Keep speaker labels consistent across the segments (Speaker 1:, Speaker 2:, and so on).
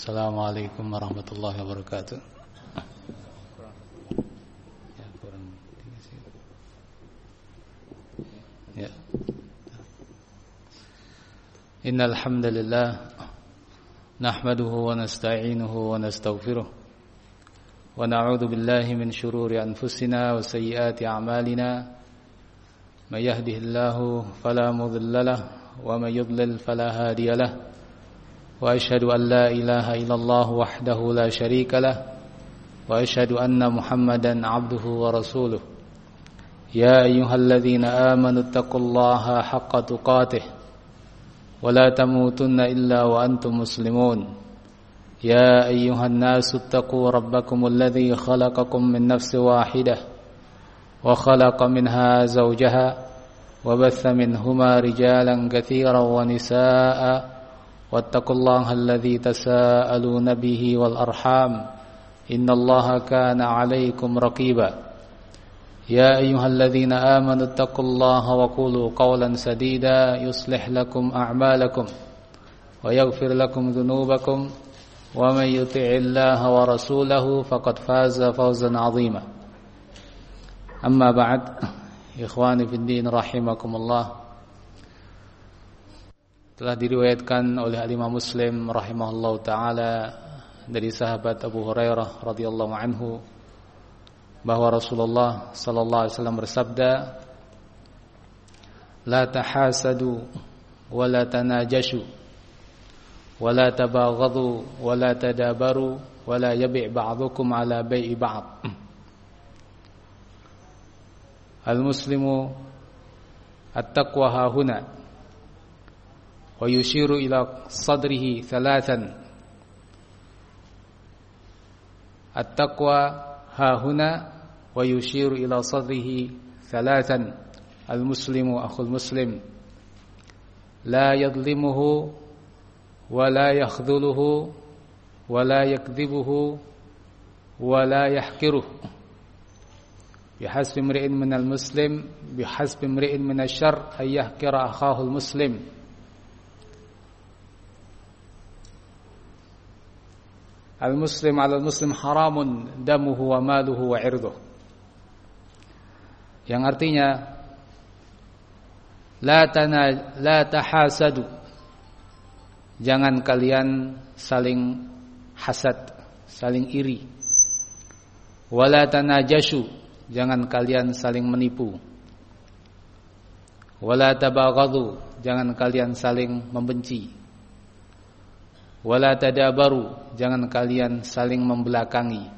Speaker 1: Assalamualaikum warahmatullahi wabarakatuh. Ya. Innal hamdalillah nahmaduhu wa nasta'inuhu wa nastaghfiruh wa na'udzu billahi min shururi anfusina wa sayyiati a'malina may yahdihillahu fala mudilla lahu wa may yudlil fala hadiya lahu wa asyhadu an la ilaha illallah wahdahu la syarika lahu wa asyhadu anna Muhammadan 'abduhu wa rasuluh. Ya ayyuhalladzina amanu taqullaha haqqa tuqatih wa la tamutunna illa wa antum muslimun. Ya ayyuhan nasu taqu rabbakumul ladzi khalaqakum min nafsin wahidah wa khalaqa minha zawjaha wa batha minhuma rijalan katsiran wa nisaa'a wattaqullaha alladzi tasaaluna bihi wal arham innallaha kana 'alaikum raqiba. Ya ayyuhalladzina amanu taqullaha wa qulu qawlan sadida yuslih lakum a'malakum wa yaghfir lakum dhunubakum wa may yuti'illaha wa rasulahu faqad faza fawzan 'azima. Amma ba'd, ikhwani fid din rahimakumullah. Telah diriwayatkan oleh Imam Muslim rahimahullahu taala dari sahabat Abu Hurairah radhiyallahu anhu bahwa Rasulullah sallallahu alaihi wasallam bersabda, la tahasadu wa la tanajashu wa la tabaghadu wa la tadabaru wa la yabi' ba'dukum ala bai'i ba'd. Al-muslimu at-taqwa hahuna wa yushiru ila sadrihi thalathan. At-taqwa hahuna wa yushiru ila sadrihi thalathan. Al-muslimu akhul muslim la yadlimuhu wa la yakhdhuluhu wa la yakdhibuhu wa la yahqiruhu. Bihasbi imri'in minal muslim bihasbi imri'in minasyarr ay yahqira akhahu al-muslim. Al-muslim 'ala al-muslim haramun damuhu wa maluhu wa 'irduh. Yang artinya la tahasadu. Jangan kalian saling hasad, saling iri. Wala tanajashu. Jangan kalian saling menipu. Wala tabaghadu. Jangan kalian saling membenci. Wala tadabaru, jangan kalian saling membelakangi.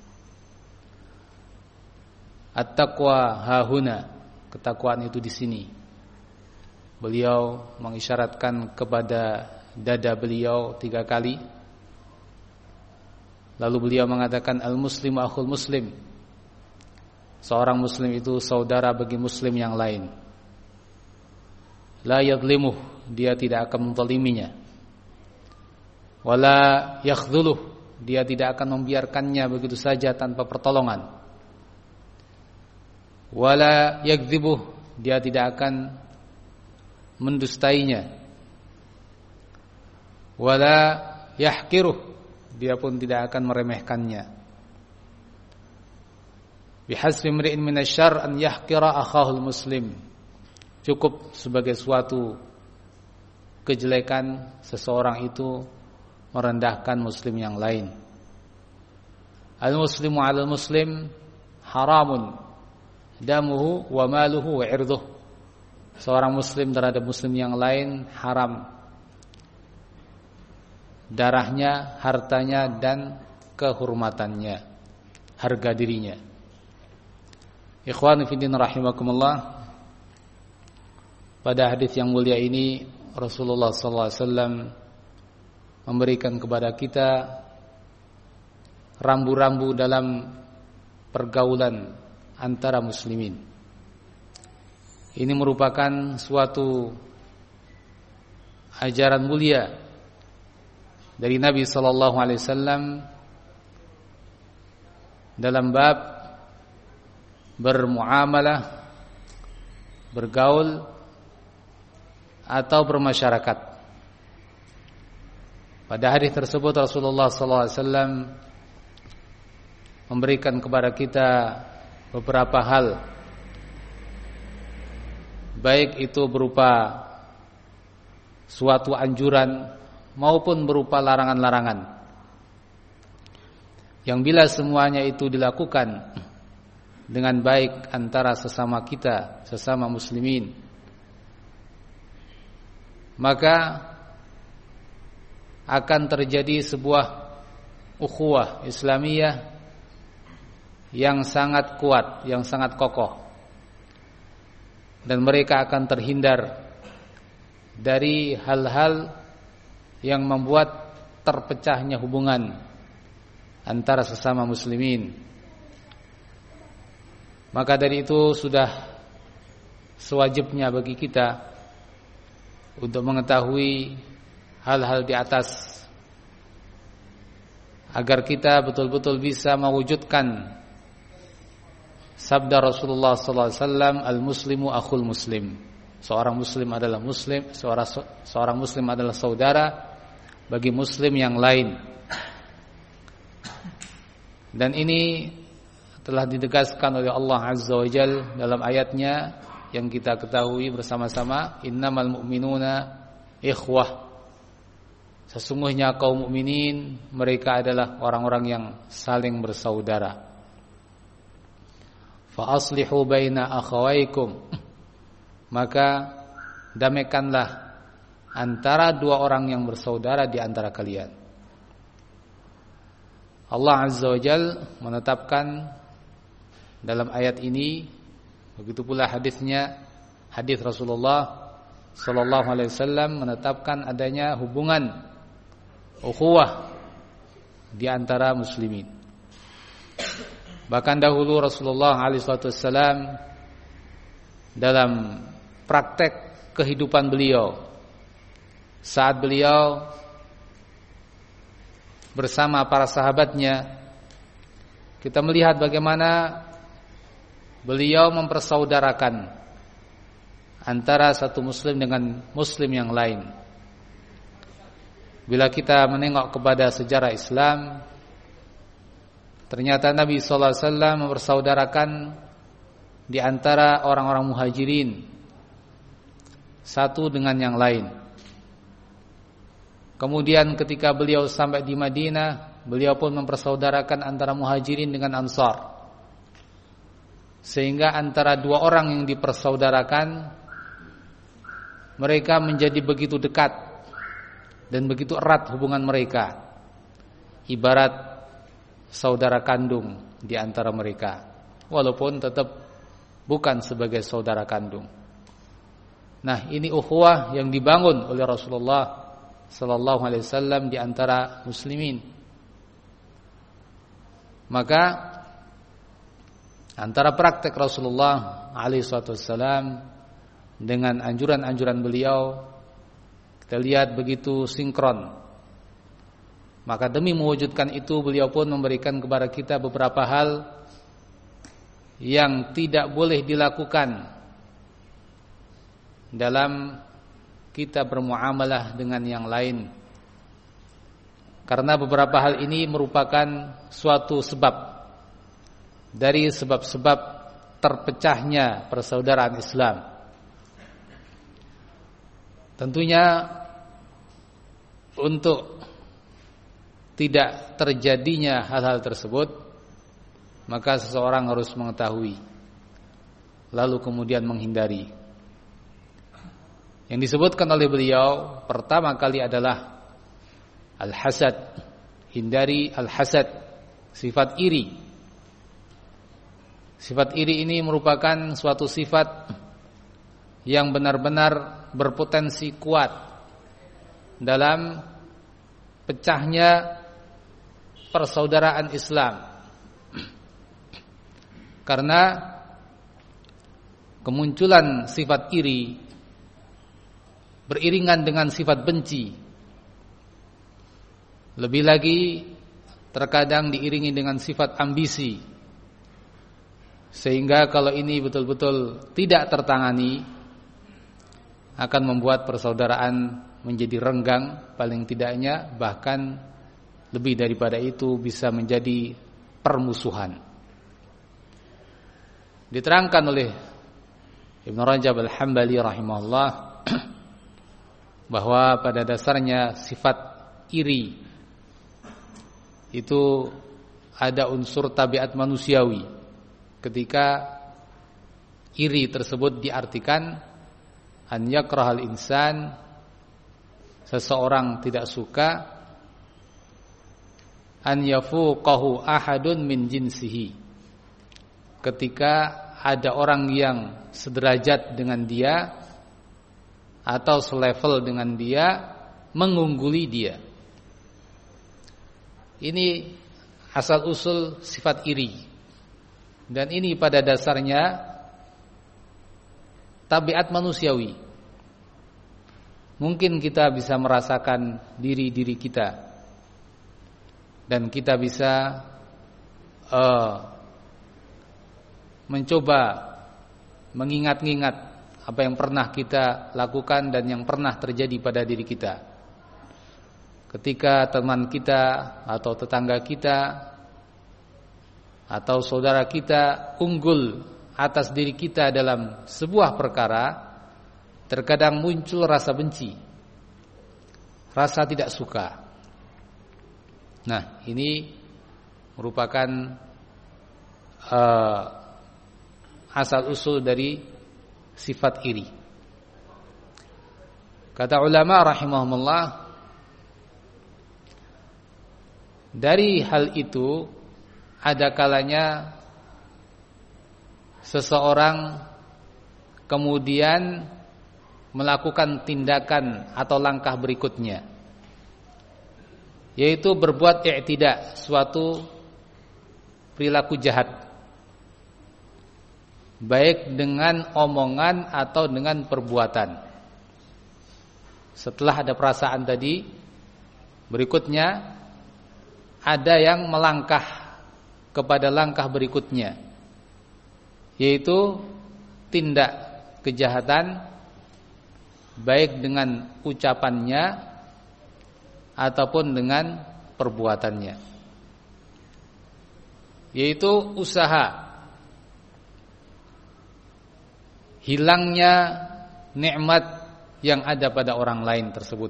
Speaker 1: At-taqwa hahuna, ketakwaan itu di sini. Beliau mengisyaratkan kepada dada beliau 3 kali. Lalu beliau mengatakan al-muslimu akhul muslim. Seorang muslim itu saudara bagi muslim yang lain. La yadlimuh, dia tidak akan menzaliminya. Wala yakhdhuluh, dia tidak akan membiarkannya begitu saja tanpa pertolongan. Wala yakdzibuh, dia tidak akan mendustainya. Wala yahqiruh, dia pun tidak akan meremehkannya. Bihasbi imri'in minasyarr an yahqira akhahul muslim. Cukup sebagai suatu kejelekan seseorang itu merendahkan muslim yang lain. Al-muslimu 'alal muslim haramun damuhu wa maluhu wa 'irduh. Seorang muslim terhadap muslim yang lain haram darahnya, hartanya dan kehormatannya, harga dirinya. Ikhwani fillah rahimakumullah. Pada hadis yang mulia ini Rasulullah sallallahu alaihi wasallam memberikan kepada kita rambu-rambu dalam pergaulan antara muslimin. Ini merupakan suatu ajaran mulia dari Nabi sallallahu alaihi wasallam dalam bab bermuamalah, bergaul atau bermasyarakat. Pada hadis tersebut Rasulullah SAW memberikan kepada kita beberapa hal, baik itu berupa suatu anjuran maupun berupa larangan-larangan, yang bila semuanya itu dilakukan dengan baik antara sesama kita, sesama muslimin, maka akan terjadi sebuah ukhuwah Islamiyah yang sangat kuat, yang sangat kokoh, dan mereka akan terhindar dari hal-hal yang membuat terpecahnya hubungan antara sesama muslimin. Maka dari itu sudah sewajibnya bagi kita untuk mengetahui hal-hal di atas, agar kita betul-betul bisa mewujudkan sabda Rasulullah SAW, al-muslimu akhul muslim. Seorang muslim adalah muslim, seorang muslim adalah saudara bagi muslim yang lain. Dan ini telah ditegaskan oleh Allah Azza wa Jalla dalam ayatnya yang kita ketahui bersama-sama, innamal mu'minuna ikhwah. Sesungguhnya kaum mukminin mereka adalah orang-orang yang saling bersaudara. Fa aslihu baina akhawaykum, maka damaikanlah antara dua orang yang bersaudara di antara kalian. Allah Azza wa Jalla menetapkan dalam ayat ini, begitu pula hadisnya, hadis Rasulullah sallallahu alaihi wasallam menetapkan adanya hubungan ukhuwah di antara muslimin. Bahkan dahulu Rasulullah alaihi wasallam dalam praktek kehidupan beliau, saat beliau bersama para sahabatnya, kita melihat bagaimana beliau mempersaudarakan antara satu muslim dengan muslim yang lain. Bila kita menengok kepada sejarah Islam, ternyata Nabi sallallahu alaihi wasallam mempersaudarakan di antara orang-orang muhajirin satu dengan yang lain. Kemudian ketika beliau sampai di Madinah, beliau pun mempersaudarakan antara muhajirin dengan ansar. Sehingga antara dua orang yang dipersaudarakan, mereka menjadi begitu dekat dan begitu erat hubungan mereka, ibarat saudara kandung di antara mereka, walaupun tetap bukan sebagai saudara kandung. Nah, ini ukhuwah yang dibangun oleh Rasulullah sallallahu alaihi wasallam di antara muslimin. Maka antara praktek Rasulullah alaihi wasallam dengan anjuran-anjuran beliau, kita lihat begitu sinkron. Maka demi mewujudkan itu, beliau pun memberikan kepada kita beberapa hal yang tidak boleh dilakukan dalam kita bermuamalah dengan yang lain, karena beberapa hal ini merupakan suatu sebab dari sebab-sebab terpecahnya persaudaraan Islam. Tentunya untuk tidak terjadinya hal-hal tersebut, maka seseorang harus mengetahui, lalu kemudian menghindari. Yang disebutkan oleh beliau pertama kali adalah al-hasad. Hindari al-hasad, sifat iri. Sifat iri ini merupakan suatu sifat yang benar-benar berpotensi kuat dalam pecahnya persaudaraan Islam. Karena kemunculan sifat iri beriringan dengan sifat benci, lebih lagi terkadang diiringi dengan sifat ambisi, sehingga kalau ini betul-betul tidak tertangani akan membuat persaudaraan menjadi renggang, paling tidaknya bahkan lebih daripada itu bisa menjadi permusuhan. Diterangkan oleh Ibnu Rajab Al-Hambali rahimahullah bahwa pada dasarnya sifat iri itu ada unsur tabiat manusiawi. Ketika iri tersebut diartikan an yakrahal insan, seseorang tidak suka an yafuqahu ahadun min jinsihi, ketika ada orang yang sederajat dengan dia atau selevel dengan dia mengungguli dia. Ini asal usul sifat iri, dan ini pada dasarnya tabiat manusiawi. Mungkin kita bisa merasakan diri kita, dan kita bisa mencoba mengingat-ingat apa yang pernah kita lakukan dan yang pernah terjadi pada diri kita. Ketika teman kita atau tetangga kita atau saudara kita unggul atas diri kita dalam sebuah perkara, terkadang muncul rasa benci, rasa tidak suka. Nah, ini merupakan asal usul dari sifat iri. Kata ulama rahimahumullah, dari hal itu ada kalanya seseorang kemudian melakukan tindakan atau langkah berikutnya, yaitu berbuat i'tida, suatu perilaku jahat, baik dengan omongan atau dengan perbuatan. Setelah ada perasaan tadi, berikutnya ada yang melangkah kepada langkah berikutnya, yaitu tindak kejahatan baik dengan ucapannya ataupun dengan perbuatannya, yaitu usaha hilangnya nikmat yang ada pada orang lain tersebut.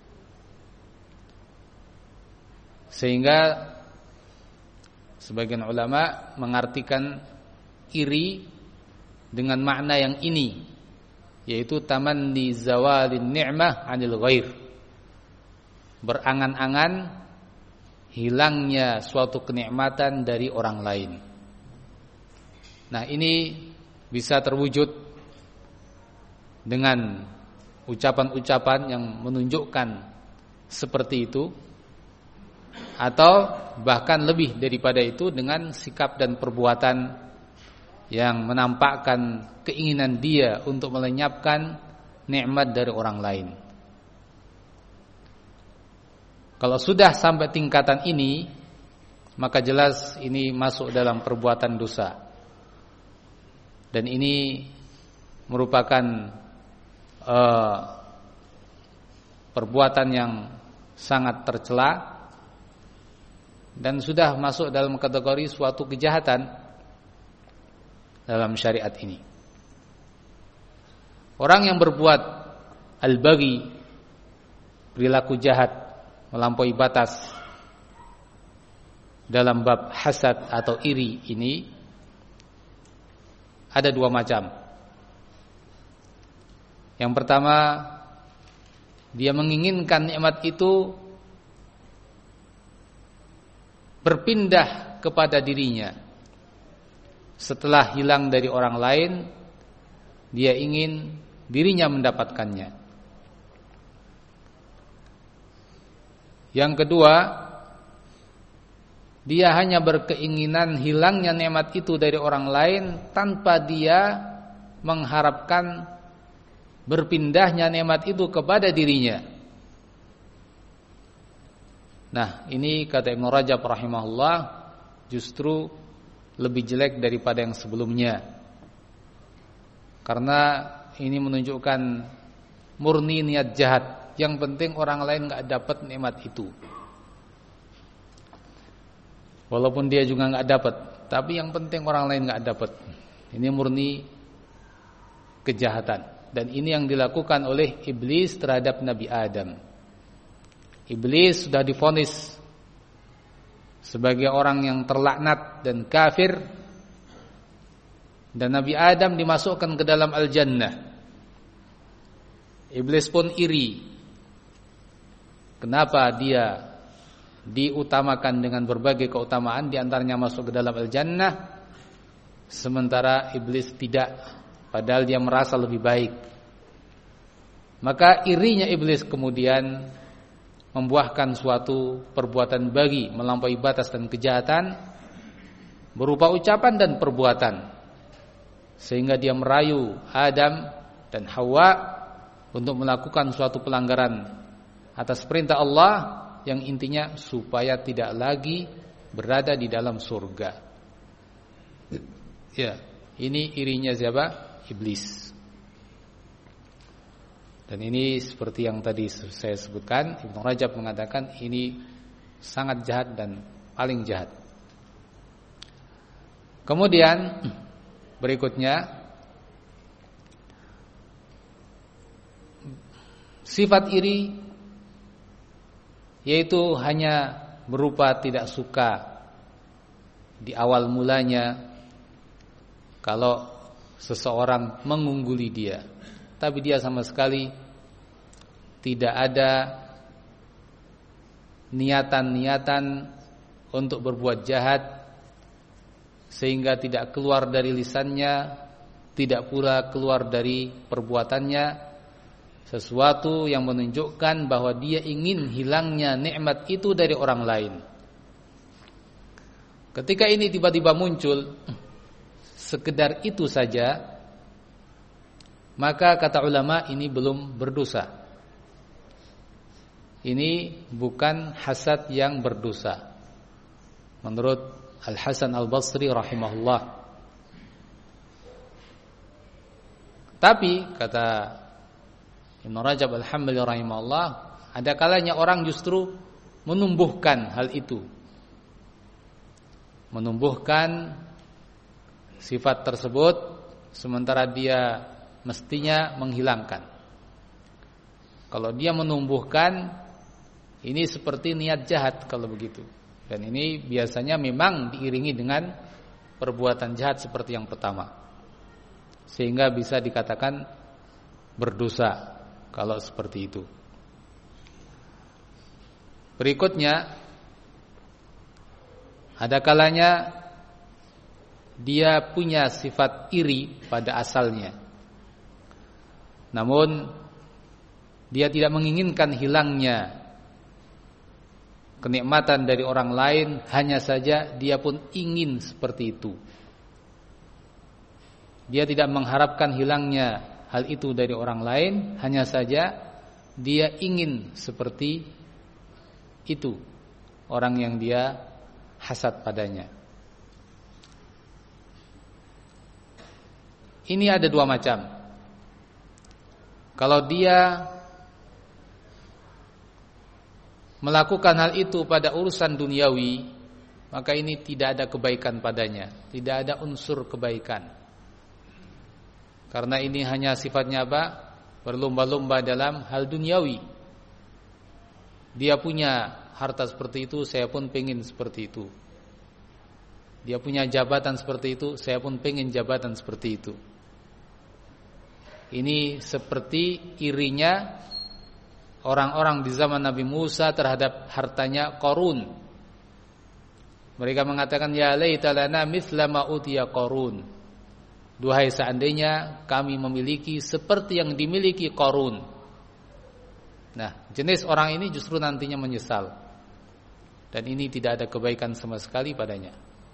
Speaker 1: Sehingga sebagian ulama mengartikan iri dengan makna yang ini, yaitu tamanni zawalin ni'mah 'anil ghair, berangan-angan hilangnya suatu kenikmatan dari orang lain. Nah, ini bisa terwujud dengan ucapan-ucapan yang menunjukkan seperti itu, atau bahkan lebih daripada itu dengan sikap dan perbuatan yang menampakkan keinginan dia untuk melenyapkan nikmat dari orang lain. Kalau sudah sampai tingkatan ini, maka jelas ini masuk dalam perbuatan dosa, dan ini merupakan perbuatan yang sangat tercela dan sudah masuk dalam kategori suatu kejahatan dalam syariat ini. Orang yang berbuat al-baghi, perilaku jahat, melampaui batas dalam bab hasad atau iri ini ada dua macam. Yang pertama, dia menginginkan nikmat itu berpindah kepada dirinya. Setelah hilang dari orang lain, dia ingin dirinya mendapatkannya. Yang kedua, dia hanya berkeinginan hilangnya nikmat itu dari orang lain tanpa dia mengharapkan berpindahnya nikmat itu kepada dirinya. Nah, ini kata Ibnu Rajab rahimahullah justru lebih jelek daripada yang sebelumnya, karena ini menunjukkan murni niat jahat yang penting orang lain enggak dapat nikmat itu. Walaupun dia juga enggak dapat, tapi yang penting orang lain enggak dapat. Ini murni kejahatan, dan ini yang dilakukan oleh iblis terhadap Nabi Adam. Iblis sudah divonis sebagai orang yang terlaknat dan kafir, dan Nabi Adam dimasukkan ke dalam al-jannah. Iblis pun iri. Kenapa dia diutamakan dengan berbagai keutamaan, di antaranya masuk ke dalam al-jannah, sementara iblis tidak, padahal dia merasa lebih baik. Maka irinya iblis kemudian membuahkan suatu perbuatan bagi melampaui batas dan kejahatan berupa ucapan dan perbuatan, sehingga dia merayu Adam dan Hawa untuk melakukan suatu pelanggaran atas perintah Allah, yang intinya supaya tidak lagi berada di dalam surga. Ya, ini irinya siapa? Iblis. Dan ini seperti yang tadi saya sebutkan, Ibnu Rajab mengatakan ini sangat jahat dan paling jahat. Kemudian berikutnya, sifat iri, yaitu hanya berupa tidak suka di awal mulanya kalau seseorang mengungguli dia, tapi dia sama sekali tidak ada niatan-niatan untuk berbuat jahat, sehingga tidak keluar dari lisannya, tidak pula keluar dari perbuatannya sesuatu yang menunjukkan bahwa dia ingin hilangnya nikmat itu dari orang lain. Ketika ini tiba-tiba muncul sekedar itu saja, maka kata ulama ini belum berdosa. Ini bukan hasad yang berdosa menurut Al-Hasan Al-Basri rahimahullah. Tapi kata Ibnu Rajab Al-Hambali rahimahullah, ada kalanya orang justru menumbuhkan hal itu, menumbuhkan sifat tersebut, sementara dia mestinya menghilangkan. Kalau dia menumbuhkan, ini seperti niat jahat kalau begitu. Dan ini biasanya memang diiringi dengan perbuatan jahat seperti yang pertama, sehingga bisa dikatakan berdosa kalau seperti itu. Berikutnya, ada kalanya dia punya sifat iri pada asalnya, namun dia tidak menginginkan hilangnya kenikmatan dari orang lain, hanya saja dia pun ingin seperti itu. Dia tidak mengharapkan hilangnya hal itu dari orang lain, hanya saja dia ingin seperti itu orang yang dia hasad padanya. Ini ada dua macam. Kalau dia melakukan hal itu pada urusan duniawi, maka ini tidak ada kebaikan padanya, tidak ada unsur kebaikan. Karena ini hanya sifatnya apa? Berlomba-lomba dalam hal duniawi. Dia punya harta seperti itu, saya pun pengen seperti itu. Dia punya jabatan seperti itu, saya pun pengen jabatan seperti itu. Ini seperti irinya orang-orang di zaman Nabi Musa terhadap hartanya Qarun. Mereka mengatakan, ya laita lana mithla ma utiya Qarun. Duhai seandainya kami memiliki seperti yang dimiliki Qarun. Nah, jenis orang ini justru nantinya menyesal, dan ini tidak ada kebaikan sama sekali padanya.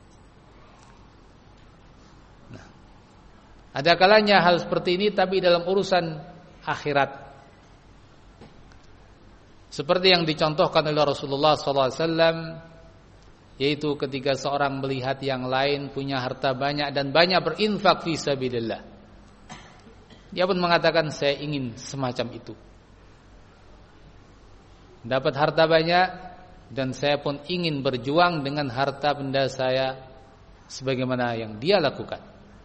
Speaker 1: Nah, ada kalanya hal seperti ini tapi dalam urusan akhirat, seperti yang dicontohkan oleh Rasulullah SAW, yaitu ketika seorang melihat yang lain punya harta banyak dan banyak berinfak fi sabilillah, dia pun mengatakan, saya ingin semacam itu. dapat harta banyak dan saya pun ingin berjuang dengan harta benda saya sebagaimana yang dia lakukan.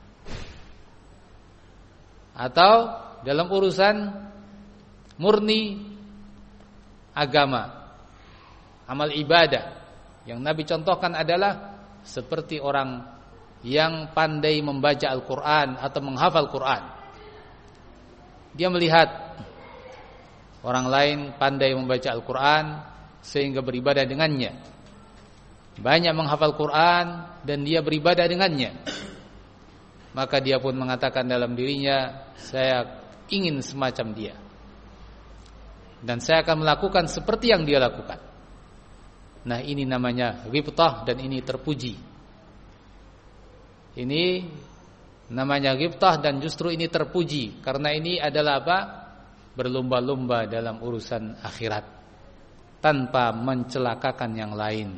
Speaker 1: Atau dalam urusan murni agama, amal ibadah, yang Nabi contohkan adalah seperti orang yang pandai membaca Al-Quran atau menghafal Quran. Dia melihat orang lain pandai membaca Al-Quran sehingga beribadah dengannya, banyak menghafal Quran dan dia beribadah dengannya. Maka dia pun mengatakan dalam dirinya, saya ingin semacam dia, dan saya akan melakukan seperti yang dia lakukan. Nah, ini namanya ghibtah dan ini terpuji. Ini namanya ghibtah dan justru ini terpuji, karena ini adalah apa? Berlomba-lomba dalam urusan akhirat tanpa mencelakakan yang lain.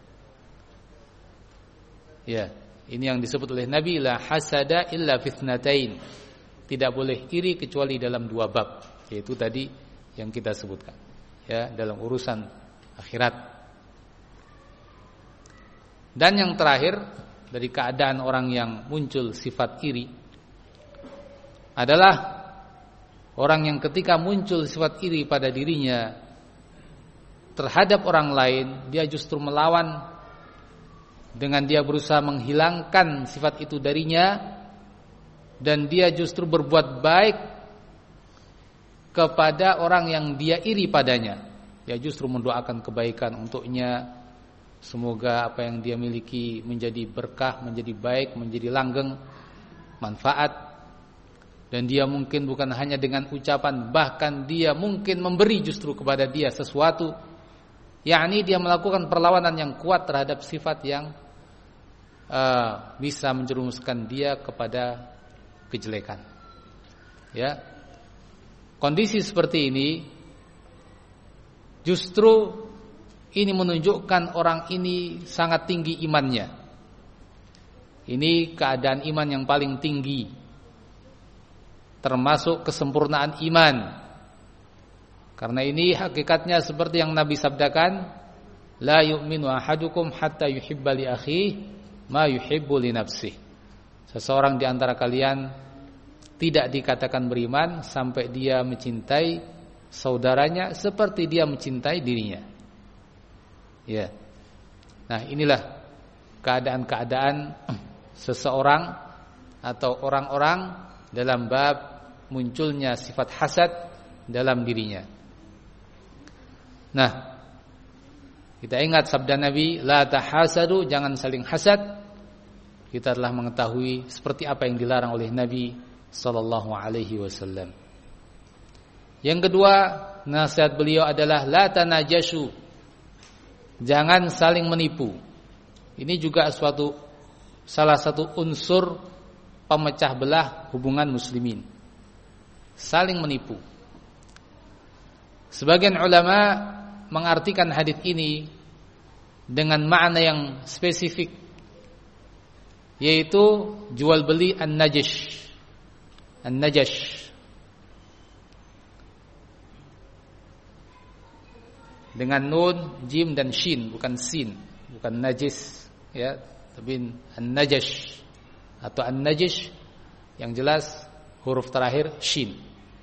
Speaker 1: Ya, ini yang disebut oleh Nabi, la hasada illa fitnatain. Tidak boleh iri kecuali dalam dua bab, yaitu tadi yang kita sebutkan, ya, dalam urusan akhirat. Dan yang terakhir dari keadaan orang yang muncul sifat iri adalah orang yang ketika muncul sifat iri pada dirinya terhadap orang lain, dia justru melawan dengan dia berusaha menghilangkan sifat itu darinya, dan dia justru berbuat baik kepada orang yang dia iri padanya. Dia justru mendoakan kebaikan untuknya, semoga apa yang dia miliki menjadi berkah, menjadi baik, menjadi langgeng, manfaat. Dan dia mungkin bukan hanya dengan ucapan, bahkan dia mungkin memberi justru kepada dia sesuatu, yakni dia melakukan perlawanan yang kuat terhadap sifat yang bisa menjerumuskan dia kepada kejelekan. Ya, kondisi seperti ini justru ini menunjukkan orang ini sangat tinggi imannya. Ini keadaan iman yang paling tinggi, termasuk kesempurnaan iman. Karena ini hakikatnya seperti yang Nabi sabdakan, la yu'minu ahadukum hatta yuhibba li akhihi ma yuhibbu li nafsihi. Seseorang di antara kalian tidak dikatakan beriman sampai dia mencintai saudaranya seperti dia mencintai dirinya. Ya. Nah, inilah keadaan-keadaan seseorang atau orang-orang dalam bab munculnya sifat hasad dalam dirinya. Nah, kita ingat sabda Nabi, la tahasadu, jangan saling hasad. Kita telah mengetahui seperti apa yang dilarang oleh Nabi sallallahu alaihi wasallam. Yang kedua, nasihat beliau adalah la tanajashu, jangan saling menipu. Ini juga salah satu unsur pemecah belah hubungan muslimin, saling menipu. Sebagian ulama mengartikan hadis ini dengan makna yang spesifik, yaitu jual beli an-najash. Dengan nun, jim dan shin, bukan sin, bukan najis, ya, tapi an-najash atau an-najash, yang jelas huruf terakhir shin.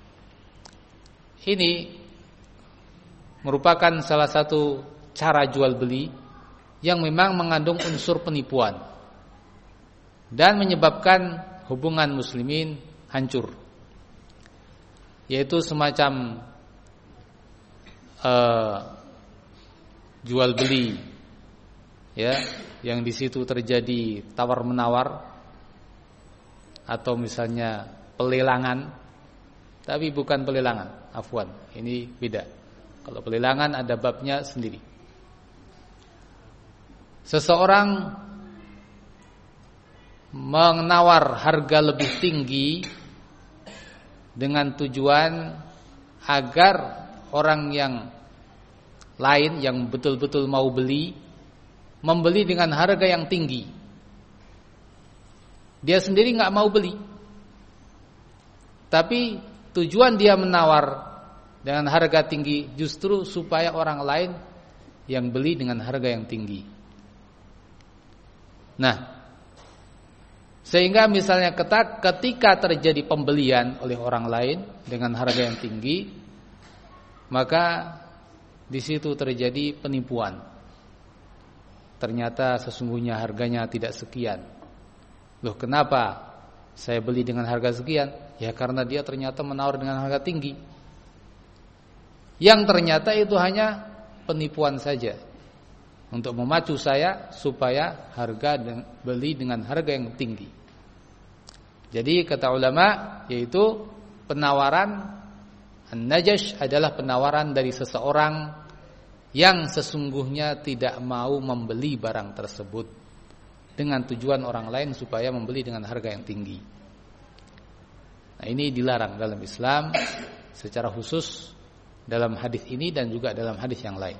Speaker 1: Ini merupakan salah satu cara jual beli yang memang mengandung unsur penipuan dan menyebabkan hubungan muslimin hancur, yaitu semacam jual beli, ya, yang di situ terjadi tawar menawar atau misalnya pelelangan, tapi bukan pelelangan, afwan, ini beda. Kalau pelelangan ada babnya sendiri. Seseorang menawar harga lebih tinggi dengan tujuan agar orang yang lain yang betul-betul mau beli membeli dengan harga yang tinggi. Dia sendiri nggak mau beli, tapi tujuan dia menawar dengan harga tinggi justru supaya orang lain yang beli dengan harga yang tinggi. Nah, sehingga misalnya ketika terjadi pembelian oleh orang lain dengan harga yang tinggi, maka di situ terjadi penipuan. Ternyata sesungguhnya harganya tidak sekian. Loh, kenapa saya beli dengan harga sekian? Ya karena dia ternyata menawar dengan harga tinggi. Yang ternyata itu hanya penipuan saja untuk memacu saya supaya beli dengan harga yang tinggi. Jadi kata ulama, yaitu penawaran an-najash adalah penawaran dari seseorang yang sesungguhnya tidak mau membeli barang tersebut dengan tujuan orang lain supaya membeli dengan harga yang tinggi. Nah, ini dilarang dalam Islam secara khusus dalam hadis ini dan juga dalam hadis yang lain.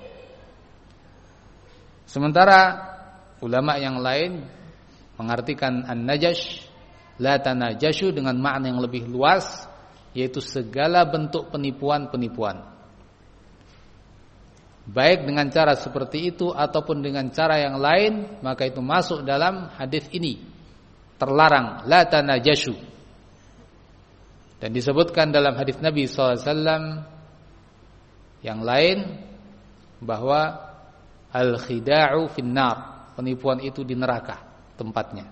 Speaker 1: Sementara ulama yang lain mengartikan an-najash, la tanajashu, dengan makna yang lebih luas, yaitu segala bentuk penipuan-penipuan. Baik dengan cara seperti itu ataupun dengan cara yang lain, maka itu masuk dalam hadis ini. Terlarang, la tanajashu. Dan disebutkan dalam hadis Nabi SAW yang lain bahwa al-khida'u finnar, penipuan itu di neraka tempatnya.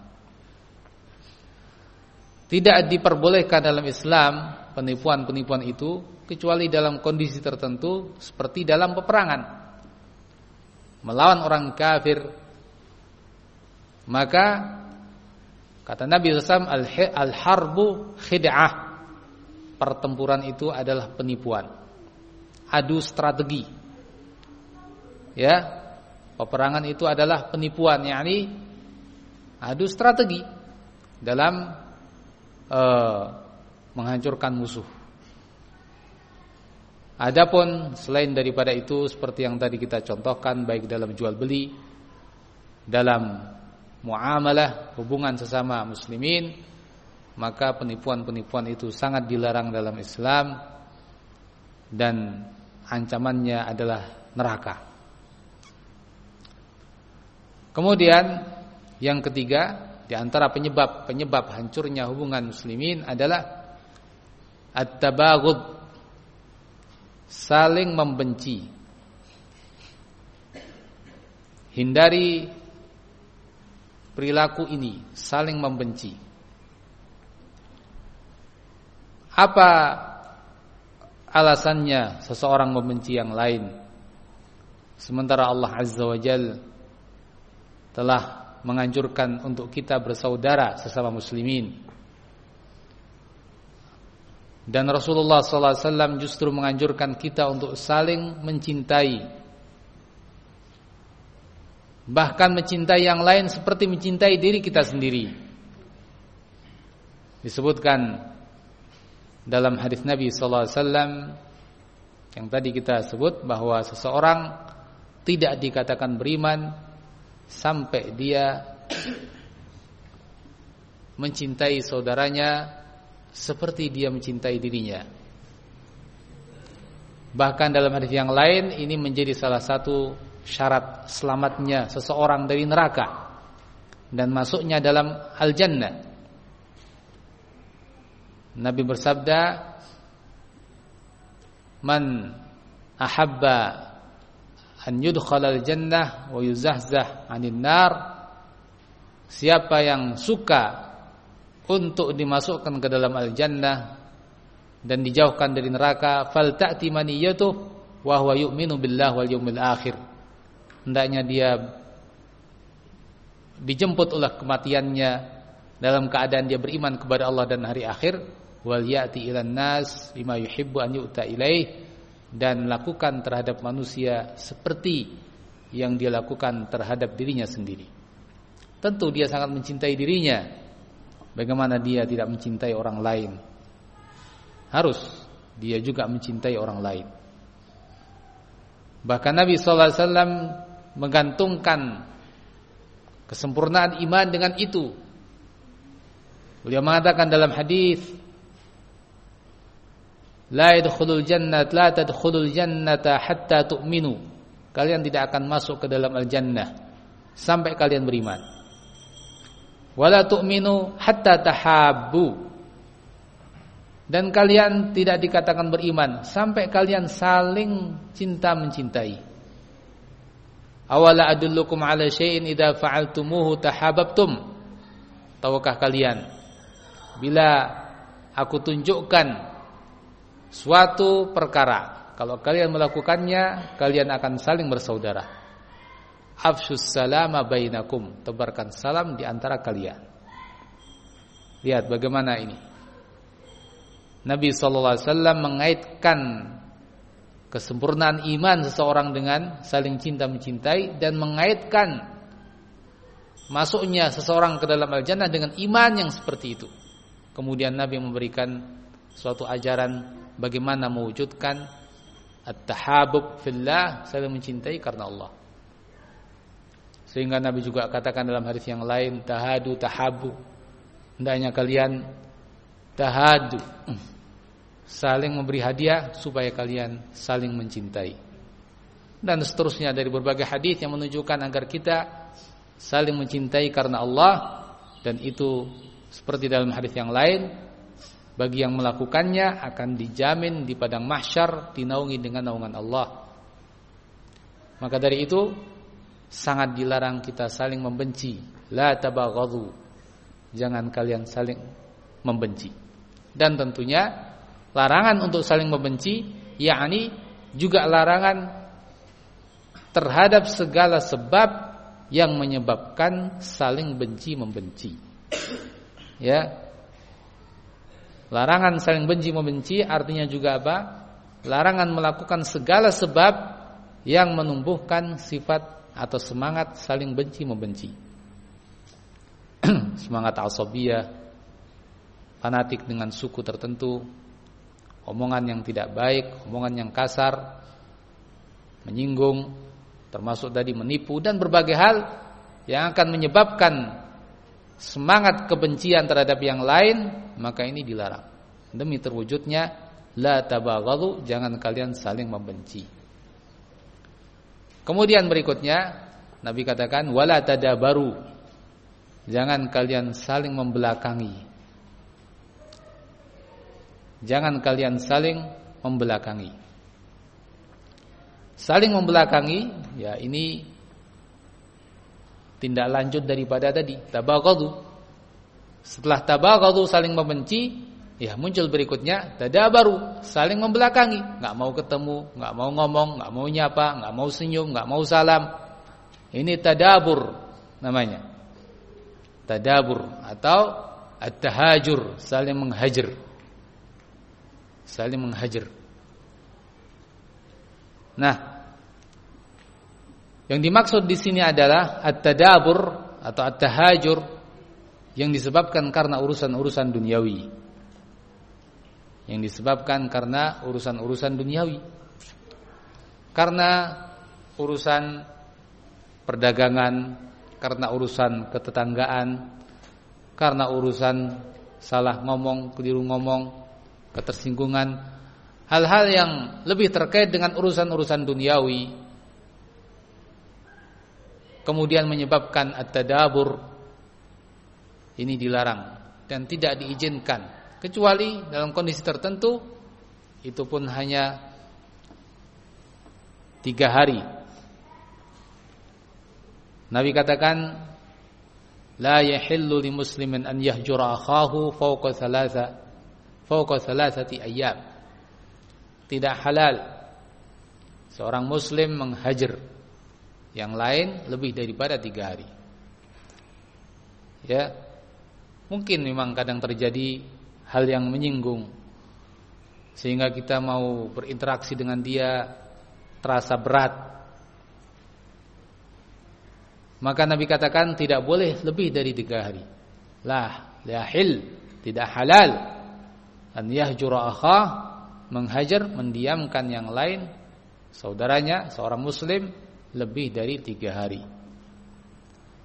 Speaker 1: Tidak diperbolehkan dalam Islam penipuan-penipuan itu kecuali dalam kondisi tertentu seperti dalam peperangan melawan orang kafir. Maka kata Nabi SAW, al-harbu khid'ah, pertempuran itu adalah penipuan, adu strategi. Ya, peperangan itu adalah penipuan, yakni adu strategi dalam menghancurkan musuh. Adapun selain daripada itu, seperti yang tadi kita contohkan, baik dalam jual beli, dalam muamalah, hubungan sesama muslimin, maka penipuan-penipuan itu sangat dilarang dalam Islam dan ancamannya adalah neraka. Kemudian yang ketiga, di antara penyebab hancurnya hubungan muslimin adalah at-tabaghud, saling membenci. Hindari perilaku ini, saling membenci. Apa alasannya seseorang membenci yang lain, sementara Allah Azza wa Jalla telah menganjurkan untuk kita bersaudara sesama muslimin? Dan Rasulullah SAW justru menganjurkan kita untuk saling mencintai, bahkan mencintai yang lain seperti mencintai diri kita sendiri. Disebutkan dalam hadis Nabi SAW yang tadi kita sebut, bahwa seseorang tidak dikatakan beriman sampai dia mencintai saudaranya seperti dia mencintai dirinya. Bahkan dalam hadis yang lain, ini menjadi salah satu syarat selamatnya seseorang dari neraka dan masuknya dalam al-jannah. Nabi bersabda, "Man ahabba an yudkhalal jannah wa yuzahzah 'anil nar." Siapa yang suka untuk dimasukkan ke dalam al-jannah dan dijauhkan dari neraka, falta'ti maniyatuh wa huwa yu'minu billahi wal yawmil akhir. Hendaknya dia dijemput oleh kematiannya dalam keadaan dia beriman kepada Allah dan hari akhir. Wal ya'ti ilan nas bima yuhibbu an yu'ta ilaih, dan lakukan terhadap manusia seperti yang dia lakukan terhadap dirinya sendiri. Tentu dia sangat mencintai dirinya. Bagaimana dia tidak mencintai orang lain? Harus dia juga mencintai orang lain. Bahkan Nabi SAW menggantungkan kesempurnaan iman dengan itu. Beliau mengatakan dalam hadis La tadkhulul jannata hatta tu'minu. Kalian tidak akan masuk ke dalam al-jannah sampai kalian beriman. Wala tu'minu hatta tahabbu. Dan kalian tidak dikatakan beriman sampai kalian saling cinta mencintai. Awala adullukum ala syai'in idza fa'altumuhu tahabbtum. Tahukah kalian bila aku tunjukkan suatu perkara, kalau kalian melakukannya kalian akan saling bersaudara. Afshus salama bainakum, tebarkan salam di antara kalian. Lihat bagaimana ini Nabi SAW mengaitkan kesempurnaan iman seseorang dengan saling cinta mencintai, dan mengaitkan masuknya seseorang ke dalam al-jannah dengan iman yang seperti itu. Kemudian Nabi memberikan suatu ajaran bagaimana mewujudkan at-tahabbub fillah, saling mencintai karena Allah. Sehingga Nabi juga katakan dalam hadis yang lain, tahadu tahabbu, hendaknya kalian tahadu, saling memberi hadiah supaya kalian saling mencintai. Dan seterusnya dari berbagai hadis yang menunjukkan agar kita saling mencintai karena Allah. Dan itu seperti dalam hadis yang lain, bagi yang melakukannya akan dijamin di padang mahsyar dinaungi dengan naungan Allah. Maka dari itu sangat dilarang kita saling membenci. La tabaghadhu, jangan kalian saling membenci. Dan tentunya larangan untuk saling membenci, yakni juga larangan terhadap segala sebab yang menyebabkan saling benci membenci. Ya. Larangan saling benci membenci artinya juga apa? Larangan melakukan segala sebab yang menumbuhkan sifat atau semangat saling benci membenci. Semangat asabiyah, fanatik dengan suku tertentu, omongan yang tidak baik, omongan yang kasar, menyinggung, termasuk tadi menipu, dan berbagai hal yang akan menyebabkan semangat kebencian terhadap yang lain, maka ini dilarang. Demi terwujudnya la tabaghadhu, jangan kalian saling membenci. Kemudian berikutnya Nabi katakan wala tadabaru, jangan kalian saling membelakangi. Jangan kalian saling membelakangi. Saling membelakangi, ya ini tindak lanjut daripada tadi tabaghadhu. Setelah tabaghadhu saling membenci, ya muncul berikutnya tadabaru, saling membelakangi, enggak mau ketemu, enggak mau ngomong, enggak mau nyapa, enggak mau senyum, enggak mau salam. Ini tadabur namanya. Tadabur atau at-tahajur, saling menghajar. Saling menghajar. Nah, yang dimaksud di sini adalah at-tadabur atau at-tahajur yang disebabkan karena urusan-urusan duniawi. Yang disebabkan karena urusan-urusan duniawi. Karena urusan perdagangan, karena urusan ketetanggaan, karena urusan salah ngomong, keliru ngomong, ketersinggungan, hal-hal yang lebih terkait dengan urusan-urusan duniawi, kemudian menyebabkan at-tadabur, ini dilarang dan tidak diizinkan, kecuali dalam kondisi tertentu, itu pun hanya 3 hari. Nabi katakan la yahillu li muslimin an yahjura akhahu fawqa thalathati ayyam. Tidak halal seorang muslim menghajar yang lain lebih daripada 3 hari. Ya, mungkin memang kadang terjadi hal yang menyinggung sehingga kita mau berinteraksi dengan dia terasa berat. Maka Nabi katakan tidak boleh lebih dari 3 hari. La yahil, tidak halal an yahjura akhah, menghajar, mendiamkan yang lain, saudaranya, seorang muslim lebih dari 3 hari.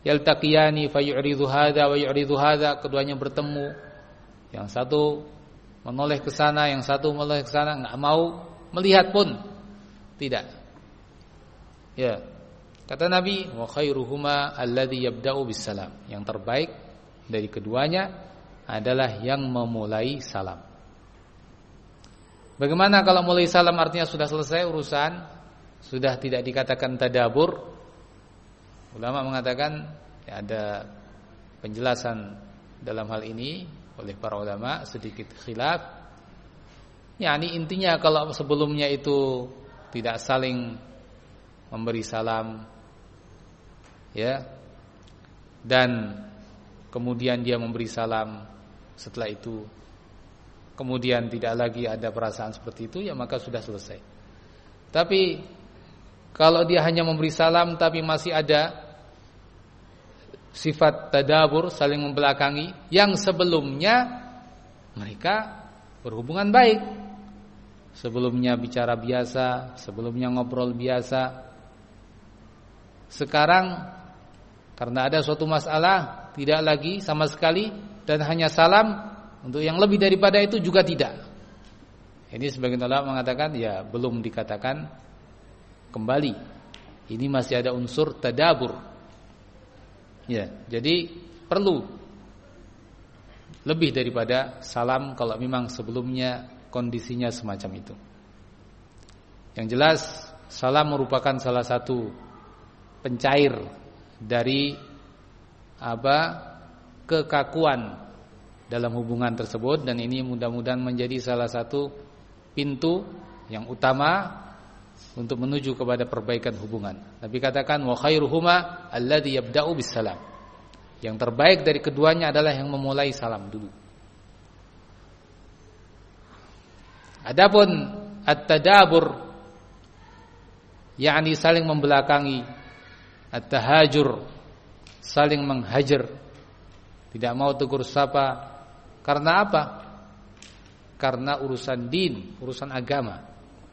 Speaker 1: Yaltaqiyani fayu'ridu hadza wa yu'ridu hadza, keduanya bertemu. Yang satu menoleh ke sana, yang satu menoleh ke sana, enggak mau melihat pun. Tidak. Ya. Kata Nabi, wa khairuhuma alladhi yabda'u bisalam. Yang terbaik dari keduanya adalah yang memulai salam. Bagaimana kalau mulai salam artinya sudah selesai urusan, sudah tidak dikatakan tadabur? Ulama mengatakan ya, ada penjelasan dalam hal ini oleh para ulama, sedikit khilaf. Yani intinya kalau sebelumnya itu tidak saling memberi salam, ya, dan kemudian dia memberi salam setelah itu, kemudian tidak lagi ada perasaan seperti itu, ya maka sudah selesai. Tapi kalau dia hanya memberi salam tapi masih ada sifat tadabur, saling membelakangi, yang sebelumnya mereka berhubungan baik, sebelumnya bicara biasa, sebelumnya ngobrol biasa, sekarang karena ada suatu masalah tidak lagi sama sekali dan hanya salam, untuk yang lebih daripada itu juga tidak. Ini sebagian ulama mengatakan ya belum dikatakan kembali. Ini masih ada unsur tadabur. Ya, jadi perlu lebih daripada salam kalau memang sebelumnya kondisinya semacam itu. Yang jelas salam merupakan salah satu pencair dari kekakuan dalam hubungan tersebut, dan ini mudah-mudahan menjadi salah satu pintu yang utama untuk menuju kepada perbaikan hubungan. Nabi katakan wa khairuhuma alladhi yabda'u bisalam. Yang terbaik dari keduanya adalah yang memulai salam dulu. Adapun at-tadabur, yakni saling membelakangi, at-tahajur, saling menghajar, tidak mau tegur sapa. Karena apa? Karena urusan din, urusan agama.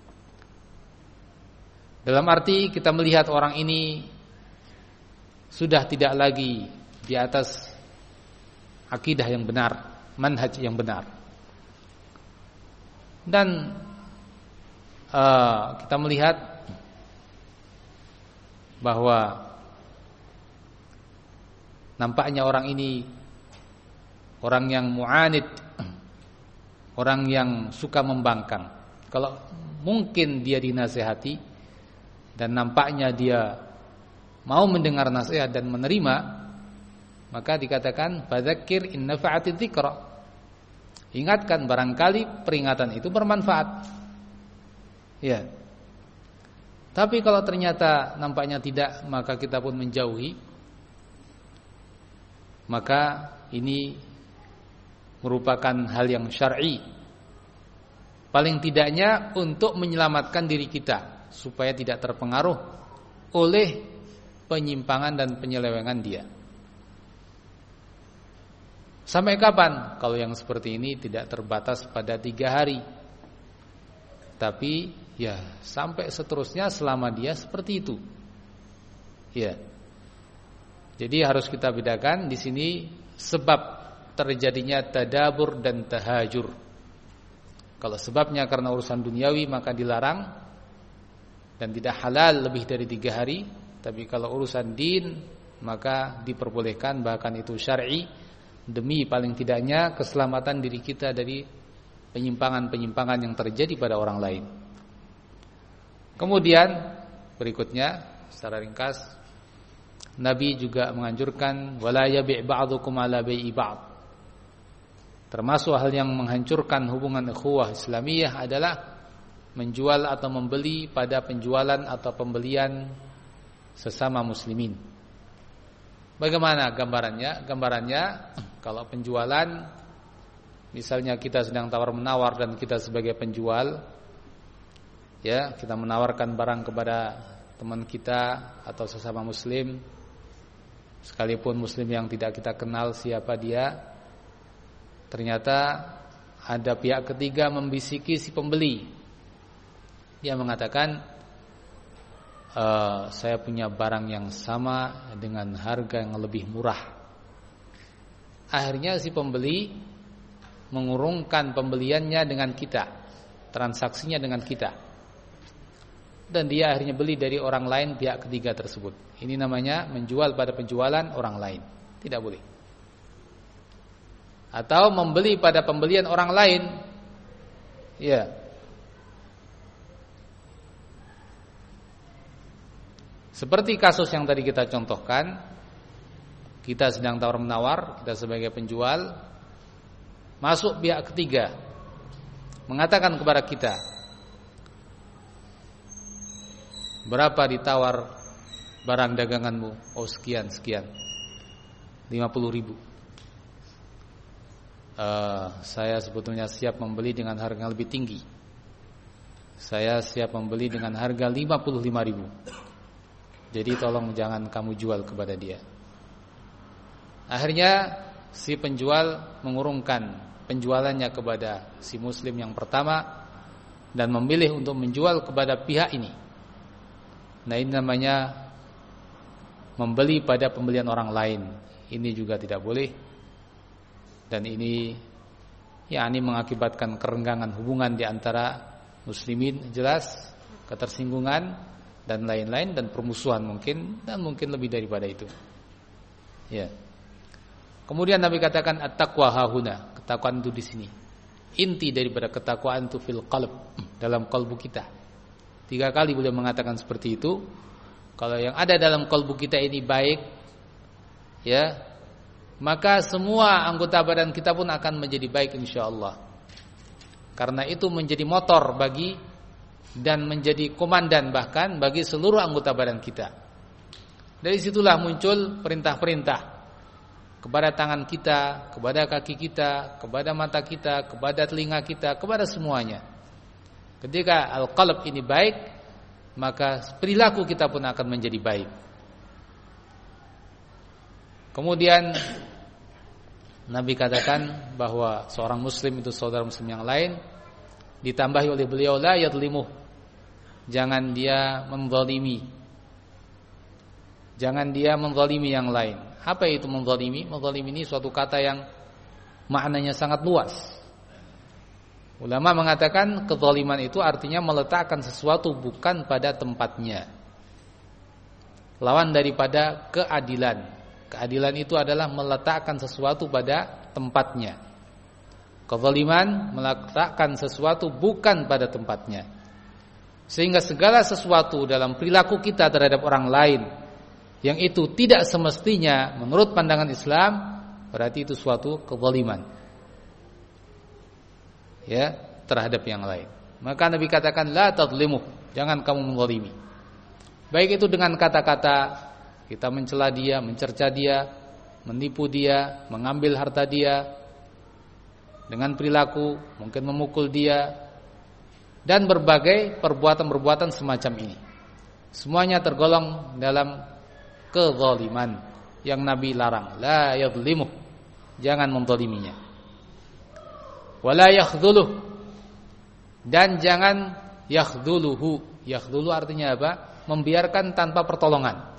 Speaker 1: Dalam arti kita melihat orang ini sudah tidak lagi di atas akidah yang benar, manhaj yang benar. Dan kita melihat bahwa nampaknya orang ini orang yang mu'anid, orang yang suka membangkang. Kalau mungkin dia dinasihati dan nampaknya dia mau mendengar nasihat dan menerima, maka dikatakan fadzakir in nafa'ati dzikra. Ingatkan, barangkali peringatan itu bermanfaat. Ya. Tapi kalau ternyata nampaknya tidak, maka kita pun menjauhi. Maka ini merupakan hal yang syar'i. Paling tidaknya untuk menyelamatkan diri kita supaya tidak terpengaruh oleh penyimpangan dan penyelewengan dia. Sampai kapan? Kalau yang seperti ini tidak terbatas pada 3 hari, tapi ya sampai seterusnya selama dia seperti itu. Ya. Jadi harus kita bedakan di sini sebab terjadinya tadabur dan tahajur. Kalau sebabnya karena urusan duniawi maka dilarang dan tidak halal lebih dari 3 hari. Tapi kalau urusan din maka diperbolehkan, bahkan itu syar'i, demi paling tidaknya keselamatan diri kita dari penyimpangan-penyimpangan yang terjadi pada orang lain. Kemudian berikutnya secara ringkas, Nabi juga menganjurkan wala yabi' ba'dukum ala bai'i ba'd. Termasuk hal yang menghancurkan hubungan ukhuwah Islamiyah adalah menjual atau membeli pada penjualan atau pembelian sesama muslimin. Bagaimana gambarannya? Gambarannya kalau penjualan, misalnya kita sedang tawar-menawar dan kita sebagai penjual, ya, kita menawarkan barang kepada teman kita atau sesama muslim, sekalipun muslim yang tidak kita kenal siapa dia. Ternyata ada pihak ketiga membisiki si pembeli. Dia mengatakan, saya punya barang yang sama dengan harga yang lebih murah. Akhirnya si pembeli mengurungkan pembeliannya dengan kita, transaksinya dengan kita, dan dia akhirnya beli dari orang lain, pihak ketiga tersebut. Ini namanya menjual pada penjualan orang lain, tidak boleh. Atau membeli pada pembelian orang lain, ya. Seperti kasus yang tadi kita contohkan, kita sedang tawar-menawar, kita sebagai penjual, masuk pihak ketiga mengatakan kepada kita, berapa ditawar barang daganganmu? Oh sekian 50.000. Saya sebetulnya siap membeli dengan harga yang lebih tinggi. Saya siap membeli dengan harga 55.000. Jadi tolong jangan kamu jual kepada dia. Akhirnya si penjual mengurungkan penjualannya kepada si muslim yang pertama dan memilih untuk menjual kepada pihak ini. Nah, ini namanya membeli pada pembelian orang lain. Ini juga tidak boleh. Dan ini yakni mengakibatkan kerenggangan hubungan di antara muslimin, jelas ketersinggungan dan lain-lain, dan permusuhan mungkin, dan mungkin lebih daripada itu. Ya. Kemudian Nabi katakan at-taqwa hahuna, ketakwaan itu di sini. Inti daripada ketakwaan itu fil qalb, dalam kalbu kita. 3 kali beliau mengatakan seperti itu. Kalau yang ada dalam kalbu kita ini baik, ya, maka semua anggota badan kita pun akan menjadi baik insyaallah. Karena itu menjadi motor bagi dan menjadi komandan bahkan bagi seluruh anggota badan kita. Dari situlah muncul perintah-perintah kepada tangan kita, kepada kaki kita, kepada mata kita, kepada telinga kita, kepada semuanya. Ketika al-qalb ini baik, maka perilaku kita pun akan menjadi baik. Kemudian Nabi katakan bahwa seorang muslim itu saudara muslim yang lain, ditambahi oleh beliau la yadlimuh, jangan dia menzalimi. Jangan dia menzalimi yang lain. Apa itu menzalimi? Menzalimi ini suatu kata yang maknanya sangat luas. Ulama mengatakan kezaliman itu artinya meletakkan sesuatu bukan pada tempatnya. Lawan daripada keadilan. Keadilan itu adalah meletakkan sesuatu pada tempatnya. Kezaliman meletakkan sesuatu bukan pada tempatnya. Sehingga segala sesuatu dalam perilaku kita terhadap orang lain yang itu tidak semestinya menurut pandangan Islam, berarti itu suatu kezaliman, ya, terhadap yang lain. Maka Nabi katakan la tadlimu, jangan kamu menzalimi. Baik itu dengan kata-kata kita mencela dia, mencerca dia, menipu dia, mengambil harta dia, dengan perilaku mungkin memukul dia, dan berbagai perbuatan-perbuatan semacam ini. Semuanya tergolong dalam kezaliman yang Nabi larang. La yadhlimuh, jangan menzaliminya. Wala yakhdhuluh, dan jangan yakhdhuluhu. Yakhdhulu artinya apa? Membiarkan tanpa pertolongan.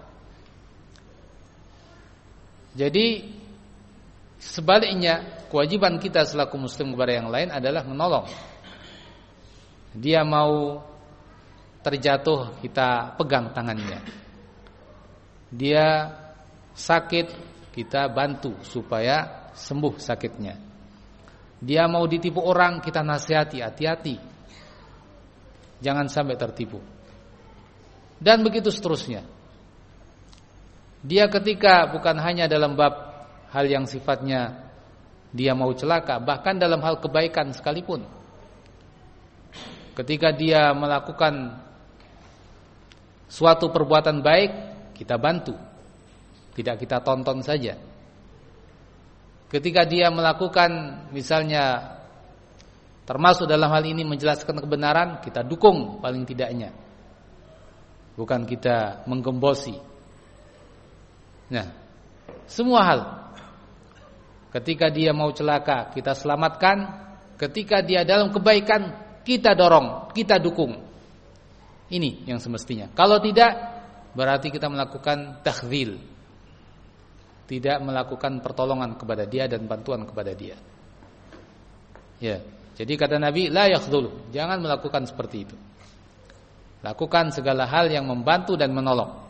Speaker 1: Jadi sebaliknya, kewajiban kita selaku muslim kepada yang lain adalah menolong. Dia mau terjatuh, kita pegang tangannya. Dia sakit, kita bantu supaya sembuh sakitnya. Dia mau ditipu orang, kita nasihati, hati-hati, jangan sampai tertipu. Dan begitu seterusnya. Dia ketika bukan hanya dalam bab hal yang sifatnya dia mau celaka, bahkan dalam hal kebaikan sekalipun. Ketika dia melakukan suatu perbuatan baik, kita bantu, tidak kita tonton saja. Ketika dia melakukan misalnya termasuk dalam hal ini menjelaskan kebenaran, kita dukung paling tidaknya, bukan kita menggembosi. Nah, semua hal. Ketika dia mau celaka, kita selamatkan. Ketika dia dalam kebaikan, kita dorong, kita dukung. Ini yang semestinya. Kalau tidak, berarti kita melakukan takhzil, tidak melakukan pertolongan kepada dia dan bantuan kepada dia. Ya. Jadi kata Nabi, la yakhdhulu, jangan melakukan seperti itu. Lakukan segala hal yang membantu dan menolong.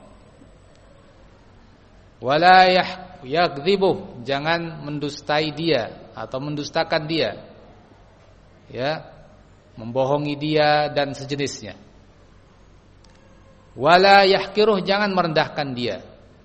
Speaker 1: Wala yakdzibuh, jangan mendustai dia atau mendustakan dia. Ya, membohongi dia dan sejenisnya. Wala yahqiruh, jangan merendahkan dia.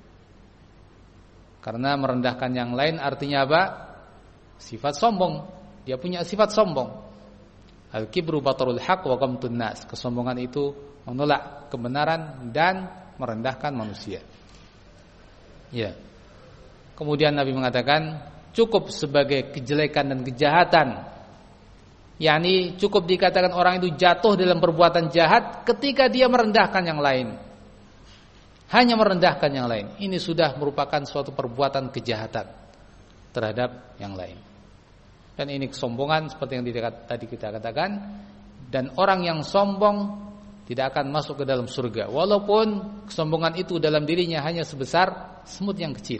Speaker 1: Karena merendahkan yang lain artinya apa? Sifat sombong. Dia punya sifat sombong. Al-kibru batarul haq wa ghamtun nas. Kesombongan itu menolak kebenaran dan merendahkan manusia. Ya. Kemudian Nabi mengatakan cukup sebagai kejelekan dan kejahatan. yakni cukup dikatakan orang itu jatuh dalam perbuatan jahat ketika dia merendahkan yang lain. Hanya merendahkan yang lain. Ini sudah merupakan suatu perbuatan kejahatan terhadap yang lain. Dan ini kesombongan seperti yang tadi kita katakan. Dan orang yang sombong tidak akan masuk ke dalam surga, walaupun kesombongan itu dalam dirinya hanya sebesar semut yang kecil.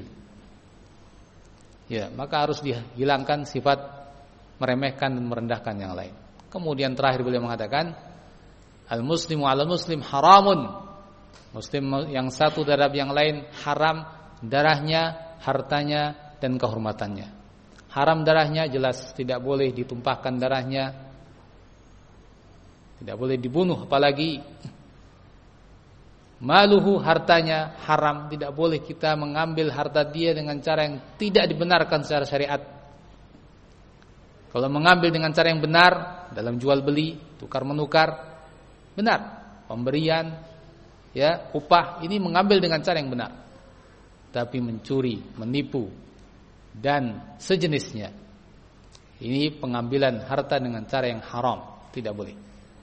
Speaker 1: Ya, maka harus dihilangkan sifat meremehkan dan merendahkan yang lain. Kemudian terakhir beliau mengatakan, al-muslimu 'alal muslim haramun. Muslim yang satu terhadap yang lain haram darahnya, hartanya dan kehormatannya. Haram darahnya jelas tidak boleh ditumpahkan darahnya, tidak boleh dibunuh, apalagi maluhu, hartanya haram, tidak boleh kita mengambil harta dia dengan cara yang tidak dibenarkan secara syariat. Kalau mengambil dengan cara yang benar dalam jual beli, tukar menukar, benar, pemberian, ya, upah, ini mengambil dengan cara yang benar. Tapi mencuri, menipu dan sejenisnya, ini pengambilan harta dengan cara yang haram, tidak boleh.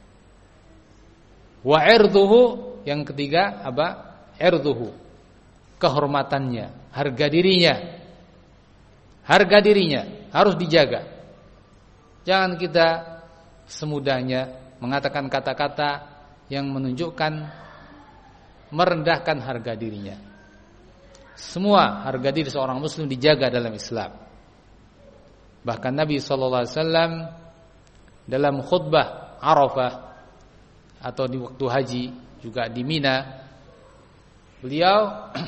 Speaker 1: Wa irduhu, yang ketiga apa? Irduhu, kehormatannya, harga dirinya. Harga dirinya harus dijaga. Jangan kita semudahnya mengatakan kata-kata yang menunjukkan merendahkan harga dirinya. Semua harga diri seorang muslim dijaga dalam Islam. Bahkan Nabi SAW dalam khutbah Arafah atau di waktu haji, juga di Mina, beliau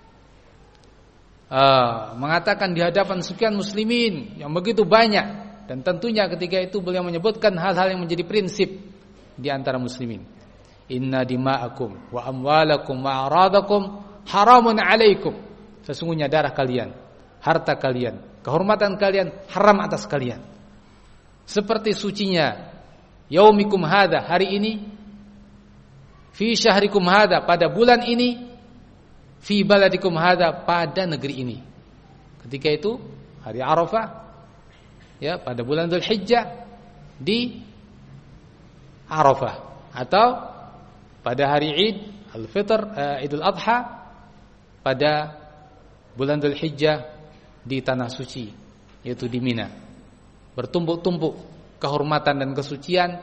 Speaker 1: mengatakan di hadapan sekian muslimin yang begitu banyak. Dan tentunya ketika itu beliau menyebutkan hal-hal yang menjadi prinsip di antara muslimin. Inna dima'akum wa amwalakum wa a'radakum haramun alaikum. Sesungguhnya darah kalian, harta kalian, kehormatan kalian haram atas kalian. Seperti sucinya yaumikum hadha, hari ini, fi syahrikum hadha, pada bulan ini, fi baladikum hadha, pada negeri ini. Ketika itu hari Arafah, ya, pada bulan Dzulhijjah di Arafah, atau pada hari Id Al-Fitr, Idul Adha, pada bulan Dzulhijjah di tanah suci, yaitu di Mina. Bertumpuk-tumpuk kehormatan dan kesucian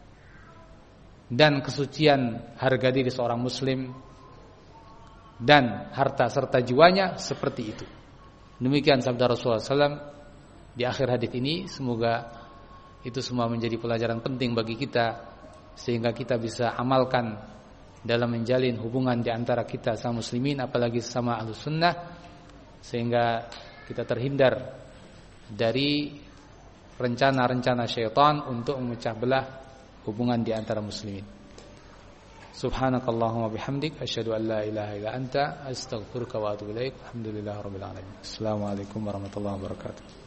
Speaker 1: harga diri seorang muslim dan harta serta jiwanya seperti itu. Demikian sabda Rasulullah SAW di akhir hadis ini. Semoga itu semua menjadi pelajaran penting bagi kita, sehingga kita bisa amalkan dalam menjalin hubungan di antara kita sama muslimin, apalagi sama ahlus sunnah, sehingga kita terhindar dari rencana-rencana syaitan untuk memecah belah hubungan di antara muslimin. Subhanakallahumma bihamdik, asyhadu an la ilaha illa anta, astaghfiruka wa atubu ilaik. Alhamdulillahirabbil alamin. Assalamualaikum warahmatullahi wabarakatuh.